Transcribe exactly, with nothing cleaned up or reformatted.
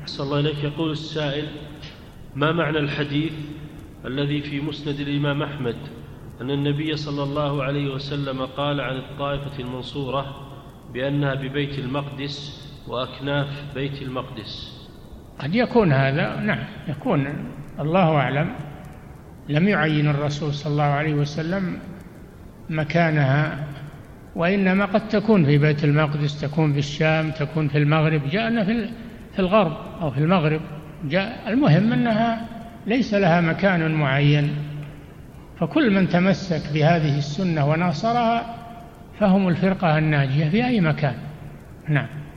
أحسن الله إليك. يقول السائل: ما معنى الحديث الذي في مسند الإمام أحمد أن النبي صلى الله عليه وسلم قال عن الطائفة المنصورة بأنها ببيت المقدس وأكناف بيت المقدس؟ قد يكون هذا، نعم يكون، الله أعلم. لم يعين الرسول صلى الله عليه وسلم مكانها، وإنما قد تكون في بيت المقدس، تكون في الشام، تكون في المغرب. جاءنا في الغرب أو في المغرب، جاء. المهم أنها ليس لها مكان معين، فكل من تمسك بهذه السنة وناصرها فهم الفرقة الناجية في أي مكان. نعم.